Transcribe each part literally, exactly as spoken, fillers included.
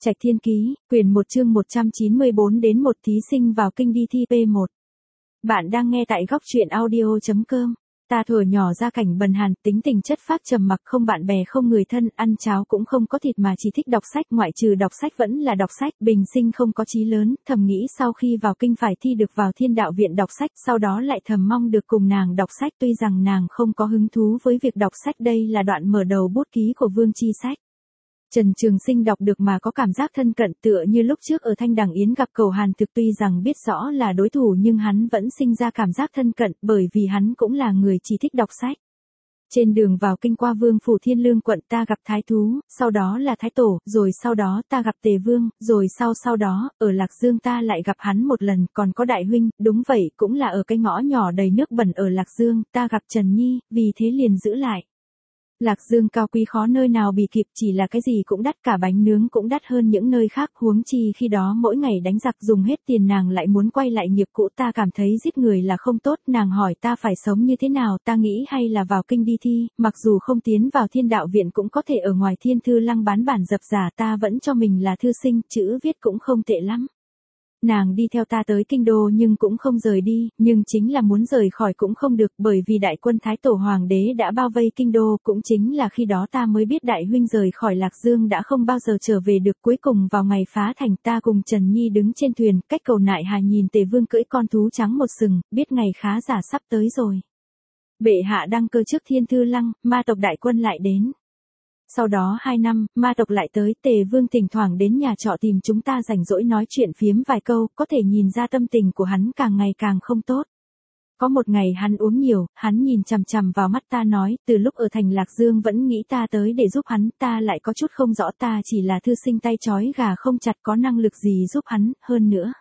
Trạch Thiên Ký, quyển một chương một trăm chín mươi bốn đến một thí sinh vào kinh đi thi P một. Bạn đang nghe tại góc truyện audio chấm com. Ta thuở nhỏ ra cảnh bần hàn, tính tình chất phác trầm mặc, không bạn bè không người thân, ăn cháo cũng không có thịt mà chỉ thích đọc sách, ngoại trừ đọc sách vẫn là đọc sách, bình sinh không có chí lớn, thầm nghĩ sau khi vào kinh phải thi được vào Thiên Đạo viện đọc sách, sau đó lại thầm mong được cùng nàng đọc sách, tuy rằng nàng không có hứng thú với việc đọc sách. Đây là đoạn mở đầu bút ký của Vương Chi Sách. Trần Trường Sinh đọc được mà có cảm giác thân cận, tựa như lúc trước ở Thanh Đằng Yến gặp Cầu Hàn Thực, tuy rằng biết rõ là đối thủ nhưng hắn vẫn sinh ra cảm giác thân cận, bởi vì hắn cũng là người chỉ thích đọc sách. Trên đường vào kinh qua Vương phủ Thiên Lương quận ta gặp Thái Thú, sau đó là Thái Tổ, rồi sau đó ta gặp Tề Vương, rồi sau sau đó, ở Lạc Dương ta lại gặp hắn một lần, còn có Đại huynh, đúng vậy, cũng là ở cái ngõ nhỏ đầy nước bẩn ở Lạc Dương, ta gặp Trần Nhi, vì thế liền giữ lại. Lạc Dương cao quý khó nơi nào bị kịp, chỉ là cái gì cũng đắt, cả bánh nướng cũng đắt hơn những nơi khác, huống chi khi đó mỗi ngày đánh giặc dùng hết tiền, nàng lại muốn quay lại nghiệp cũ, ta cảm thấy giết người là không tốt, nàng hỏi ta phải sống như thế nào, ta nghĩ hay là vào kinh đi thi, mặc dù không tiến vào Thiên Đạo viện cũng có thể ở ngoài Thiên Thư Lăng bán bản dập giả, ta vẫn cho mình là thư sinh, chữ viết cũng không tệ lắm. Nàng đi theo ta tới kinh đô nhưng cũng không rời đi, nhưng chính là muốn rời khỏi cũng không được, bởi vì đại quân Thái Tổ Hoàng đế đã bao vây kinh đô, cũng chính là khi đó ta mới biết đại huynh rời khỏi Lạc Dương đã không bao giờ trở về được. Cuối cùng vào ngày phá thành, ta cùng Trần Nhi đứng trên thuyền, cách cầu Nại Hà nhìn Tề Vương cưỡi con thú trắng một sừng, biết ngày khá giả sắp tới rồi. Bệ hạ đăng cơ trước Thiên Thư Lăng, ma tộc đại quân lại đến. Sau đó hai năm, ma tộc lại tới, Tề Vương thỉnh thoảng đến nhà trọ tìm chúng ta rảnh rỗi nói chuyện phiếm vài câu, có thể nhìn ra tâm tình của hắn càng ngày càng không tốt. Có một ngày hắn uống nhiều, hắn nhìn chằm chằm vào mắt ta nói, từ lúc ở thành Lạc Dương vẫn nghĩ ta tới để giúp hắn, ta lại có chút không rõ, ta chỉ là thư sinh tay trói gà không chặt, có năng lực gì giúp hắn, hơn nữa.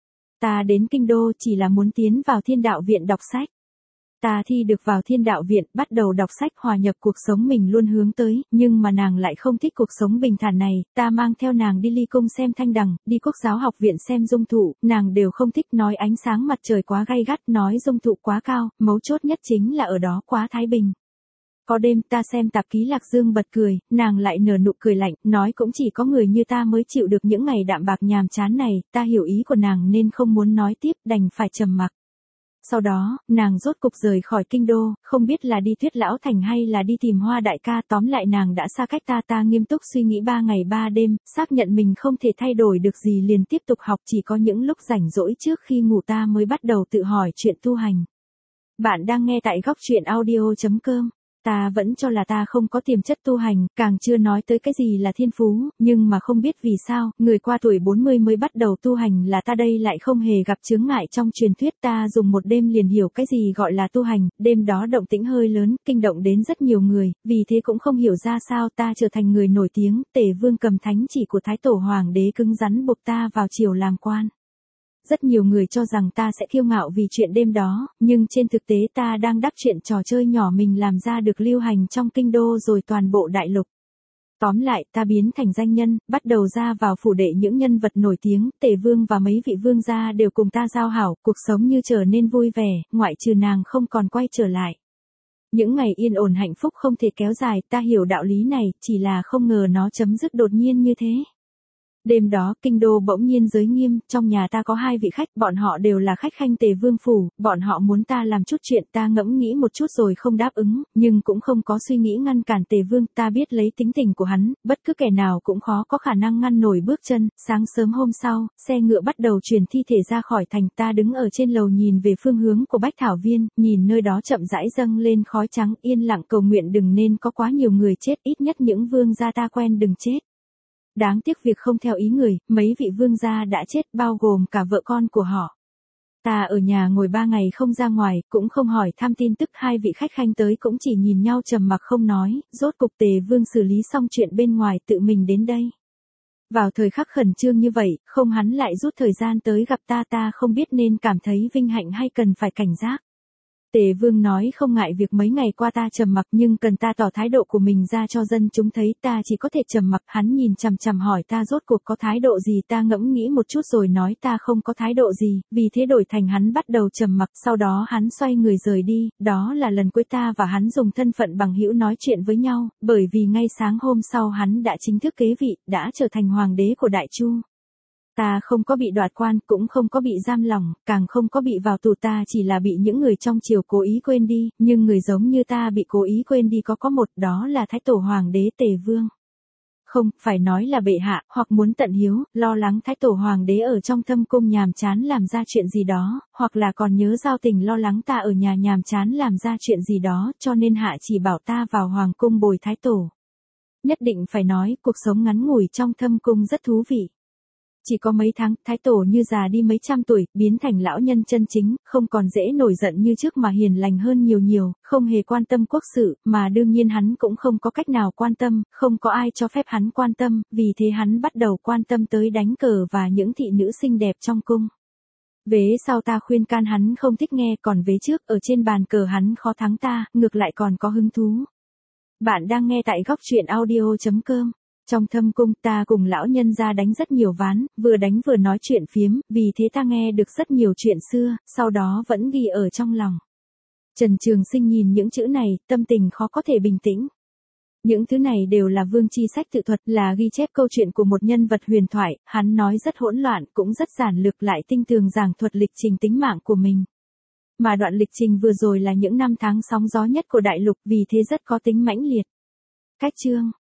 Ta đến kinh đô chỉ là muốn tiến vào Thiên Đạo viện đọc sách. Ta thi được vào Thiên Đạo viện, bắt đầu đọc sách, hòa nhập cuộc sống mình luôn hướng tới, nhưng mà nàng lại không thích cuộc sống bình thản này, ta mang theo nàng đi Ly Cung xem Thanh Đằng, đi Quốc giáo học viện xem dung thụ, nàng đều không thích, nói ánh sáng mặt trời quá gay gắt, nói dung thụ quá cao, mấu chốt nhất chính là ở đó quá thái bình. Có đêm ta xem tạp ký Lạc Dương bật cười, nàng lại nở nụ cười lạnh, nói cũng chỉ có người như ta mới chịu được những ngày đạm bạc nhàm chán này, ta hiểu ý của nàng nên không muốn nói tiếp, đành phải trầm mặc. Sau đó, nàng rốt cục rời khỏi kinh đô, không biết là đi Tuyết Lão Thành hay là đi tìm Hoa đại ca, tóm lại nàng đã xa cách ta. Ta nghiêm túc suy nghĩ ba ngày ba đêm, xác nhận mình không thể thay đổi được gì liền tiếp tục học, chỉ có những lúc rảnh rỗi trước khi ngủ ta mới bắt đầu tự hỏi chuyện tu hành. Bạn đang nghe tại góc truyện audio chấm com. Ta vẫn cho là ta không có tiềm chất tu hành, càng chưa nói tới cái gì là thiên phú, nhưng mà không biết vì sao, người qua tuổi bốn mươi mới bắt đầu tu hành là ta đây lại không hề gặp chướng ngại trong truyền thuyết. Ta dùng một đêm liền hiểu cái gì gọi là tu hành, đêm đó động tĩnh hơi lớn, kinh động đến rất nhiều người, vì thế cũng không hiểu ra sao ta trở thành người nổi tiếng. Tề Vương cầm thánh chỉ của Thái Tổ Hoàng đế cứng rắn buộc ta vào triều làm quan. Rất nhiều người cho rằng ta sẽ kiêu ngạo vì chuyện đêm đó, nhưng trên thực tế ta đang đắc chuyện trò chơi nhỏ mình làm ra được lưu hành trong kinh đô rồi toàn bộ đại lục. Tóm lại, ta biến thành danh nhân, bắt đầu ra vào phủ đệ những nhân vật nổi tiếng, Tề Vương và mấy vị vương gia đều cùng ta giao hảo, cuộc sống như trở nên vui vẻ, ngoại trừ nàng không còn quay trở lại. Những ngày yên ổn hạnh phúc không thể kéo dài, ta hiểu đạo lý này, chỉ là không ngờ nó chấm dứt đột nhiên như thế. Đêm đó, kinh đô bỗng nhiên giới nghiêm, trong nhà ta có hai vị khách, bọn họ đều là khách khanh Tề Vương phủ, bọn họ muốn ta làm chút chuyện, ta ngẫm nghĩ một chút rồi không đáp ứng, nhưng cũng không có suy nghĩ ngăn cản Tề Vương, ta biết lấy tính tình của hắn, bất cứ kẻ nào cũng khó có khả năng ngăn nổi bước chân. Sáng sớm hôm sau, xe ngựa bắt đầu chuyển thi thể ra khỏi thành, ta đứng ở trên lầu nhìn về phương hướng của Bách Thảo Viên, nhìn nơi đó chậm rãi dâng lên khói trắng, yên lặng cầu nguyện đừng nên có quá nhiều người chết, ít nhất những vương gia ta quen đừng chết. Đáng tiếc việc không theo ý người, mấy vị vương gia đã chết, bao gồm cả vợ con của họ. Ta ở nhà ngồi ba ngày không ra ngoài, cũng không hỏi thăm tin tức, hai vị khách khanh tới cũng chỉ nhìn nhau trầm mặc không nói, rốt cục Tề Vương xử lý xong chuyện bên ngoài tự mình đến đây. Vào thời khắc khẩn trương như vậy, không hắn lại rút thời gian tới gặp ta, ta không biết nên cảm thấy vinh hạnh hay cần phải cảnh giác. Tề Vương nói không ngại việc mấy ngày qua ta trầm mặc nhưng cần ta tỏ thái độ của mình ra cho dân chúng thấy, ta chỉ có thể trầm mặc. Hắn nhìn chằm chằm hỏi ta rốt cuộc có thái độ gì, ta ngẫm nghĩ một chút rồi nói ta không có thái độ gì, vì thế đổi thành hắn bắt đầu trầm mặc, sau đó hắn xoay người rời đi. Đó là lần cuối ta và hắn dùng thân phận bằng hữu nói chuyện với nhau, bởi vì ngay sáng hôm sau hắn đã chính thức kế vị, đã trở thành hoàng đế của Đại Chu. Ta không có bị đoạt quan, cũng không có bị giam lỏng, càng không có bị vào tù, ta chỉ là bị những người trong triều cố ý quên đi, nhưng người giống như ta bị cố ý quên đi có có một, đó là Thái Tổ Hoàng đế Tề Vương. Không, phải nói là bệ hạ, hoặc muốn tận hiếu, lo lắng Thái Tổ Hoàng đế ở trong thâm cung nhàm chán làm ra chuyện gì đó, hoặc là còn nhớ giao tình lo lắng ta ở nhà nhàm chán làm ra chuyện gì đó, cho nên hạ chỉ bảo ta vào Hoàng cung bồi Thái Tổ. Nhất định phải nói, cuộc sống ngắn ngủi trong thâm cung rất thú vị. Chỉ có mấy tháng, Thái Tổ như già đi mấy trăm tuổi, biến thành lão nhân chân chính, không còn dễ nổi giận như trước mà hiền lành hơn nhiều nhiều, không hề quan tâm quốc sự, mà đương nhiên hắn cũng không có cách nào quan tâm, không có ai cho phép hắn quan tâm, vì thế hắn bắt đầu quan tâm tới đánh cờ và những thị nữ xinh đẹp trong cung. Vế sau ta khuyên can hắn không thích nghe, còn vế trước ở trên bàn cờ hắn khó thắng ta, ngược lại còn có hứng thú. Bạn đang nghe tại góc truyện audio chấm com. Trong thâm cung ta cùng lão nhân ra đánh rất nhiều ván, vừa đánh vừa nói chuyện phiếm, vì thế ta nghe được rất nhiều chuyện xưa, sau đó vẫn ghi ở trong lòng. Trần Trường Sinh nhìn những chữ này, tâm tình khó có thể bình tĩnh. Những thứ này đều là vương chi sách tự thuật, là ghi chép câu chuyện của một nhân vật huyền thoại, hắn nói rất hỗn loạn, cũng rất giản lược, lại tinh tường giảng thuật lịch trình tính mạng của mình. Mà đoạn lịch trình vừa rồi là những năm tháng sóng gió nhất của đại lục, vì thế rất có tính mãnh liệt. Cách chương